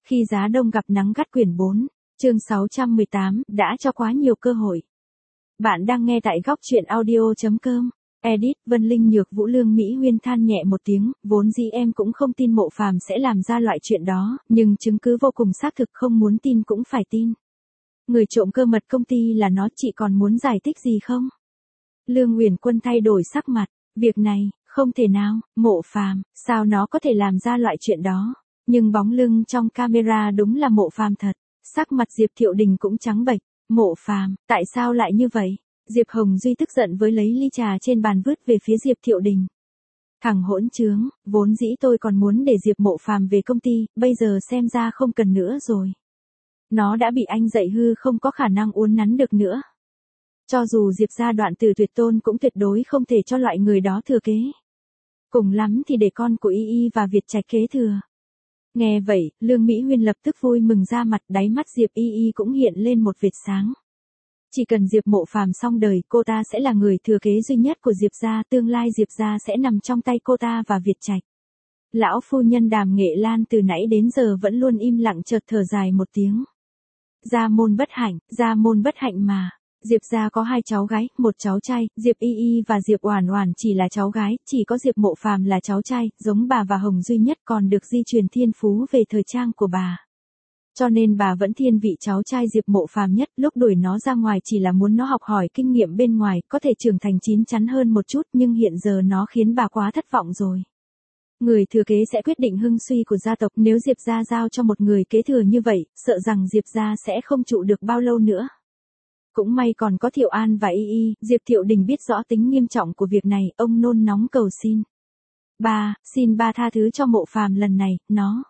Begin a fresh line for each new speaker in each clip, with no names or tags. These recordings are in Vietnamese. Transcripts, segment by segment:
Khi giá đông gặp nắng gắt quyển 4, chương 618, đã cho quá nhiều cơ hội. Bạn đang nghe tại góc truyện audio.com. Edit, Vân Linh Nhược Vũ Lương Mỹ Huyên than nhẹ một tiếng, vốn dĩ em cũng không tin Mộ Phàm sẽ làm ra loại chuyện đó, nhưng chứng cứ vô cùng xác thực, không muốn tin cũng phải tin. Người trộm cơ mật công ty là nó, chị còn muốn giải thích gì không? Lương Uyển Quân thay đổi sắc mặt, việc này, không thể nào, Mộ Phàm, sao nó có thể làm ra loại chuyện đó? Nhưng bóng lưng trong camera đúng là Mộ Phàm thật. Sắc mặt Diệp Thiệu Đình cũng trắng bệch. Mộ Phàm, tại sao lại như vậy? Diệp Hồng Duy tức giận với lấy ly trà trên bàn vứt về phía Diệp Thiệu Đình. Thằng hỗn trướng, vốn dĩ tôi còn muốn để Diệp Mộ Phàm về công ty, bây giờ xem ra không cần nữa rồi. Nó đã bị anh dạy hư, không có khả năng uốn nắn được nữa. Cho dù Diệp gia đoạn từ tuyệt tôn cũng tuyệt đối không thể cho loại người đó thừa kế. Cùng lắm thì để con của Y Y và Việt Trạch kế thừa. Nghe vậy, Lương Mỹ Huyên lập tức vui mừng ra mặt, đáy mắt Diệp Y Y cũng hiện lên một vệt sáng. Chỉ cần Diệp Mộ Phàm xong đời, cô ta sẽ là người thừa kế duy nhất của Diệp gia, tương lai Diệp gia sẽ nằm trong tay cô ta và Việt Trạch. Lão phu nhân Đàm Nghệ Lan từ nãy đến giờ vẫn luôn im lặng, chợt thở dài một tiếng. Gia môn bất hạnh mà. Diệp gia có 2 cháu gái, 1 cháu trai, Diệp Y Y và Diệp Oản Oản chỉ là cháu gái, chỉ có Diệp Mộ Phàm là cháu trai, giống bà và Hồng duy nhất, còn được di truyền thiên phú về thời trang của bà. Cho nên bà vẫn thiên vị cháu trai Diệp Mộ Phàm nhất, lúc đuổi nó ra ngoài chỉ là muốn nó học hỏi kinh nghiệm bên ngoài, có thể trưởng thành chín chắn hơn một chút, nhưng hiện giờ nó khiến bà quá thất vọng rồi. Người thừa kế sẽ quyết định hưng suy của gia tộc, nếu Diệp gia giao cho một người kế thừa như vậy, sợ rằng Diệp gia sẽ không trụ được bao lâu nữa. Cũng may còn có Thiệu An và Y Y, Diệp Thiệu Đình biết rõ tính nghiêm trọng của việc này, ông nôn nóng cầu xin. Xin ba tha thứ cho Mộ Phàm lần này,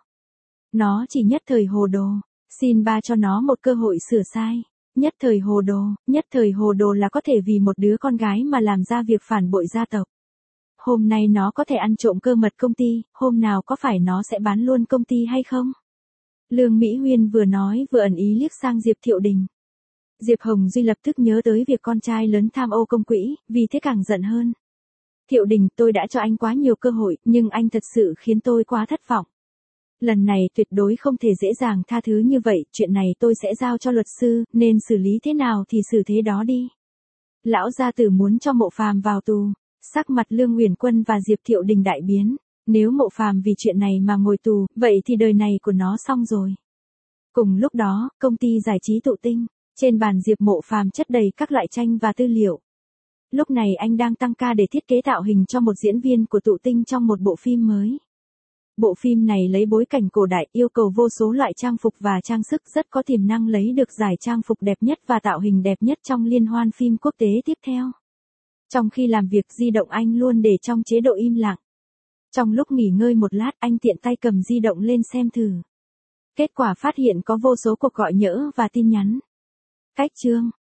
nó chỉ nhất thời hồ đồ, xin ba cho nó một cơ hội sửa sai. Nhất thời hồ đồ là có thể vì một đứa con gái mà làm ra việc phản bội gia tộc. Hôm nay nó có thể ăn trộm cơ mật công ty, hôm nào có phải nó sẽ bán luôn công ty hay không? Lương Mỹ Huyên vừa nói vừa ẩn ý liếc sang Diệp Thiệu Đình. Diệp Hồng Duy lập tức nhớ tới việc con trai lớn tham ô công quỹ, vì thế càng giận hơn. Thiệu Đình, tôi đã cho anh quá nhiều cơ hội, nhưng anh thật sự khiến tôi quá thất vọng. Lần này tuyệt đối không thể dễ dàng tha thứ như vậy, chuyện này tôi sẽ giao cho luật sư, nên xử lý thế nào thì xử thế đó đi. Lão gia tử muốn cho Mộ Phàm vào tù, sắc mặt Lương Uyển Quân và Diệp Thiệu Đình đại biến. Nếu Mộ Phàm vì chuyện này mà ngồi tù, vậy thì đời này của nó xong rồi. Cùng lúc đó, công ty giải trí Tụ Tinh. Trên bàn Diệp Mộ Phàm chất đầy các loại tranh và tư liệu. Lúc này anh đang tăng ca để thiết kế tạo hình cho một diễn viên của Tụ Tinh trong một bộ phim mới. Bộ phim này lấy bối cảnh cổ đại, yêu cầu vô số loại trang phục và trang sức, rất có tiềm năng lấy được giải trang phục đẹp nhất và tạo hình đẹp nhất trong liên hoan phim quốc tế tiếp theo. Trong khi làm việc, di động anh luôn để trong chế độ im lặng. Trong lúc nghỉ ngơi một lát, anh tiện tay cầm di động lên xem thử. Kết quả phát hiện có vô số cuộc gọi nhỡ và tin nhắn. Cách chương,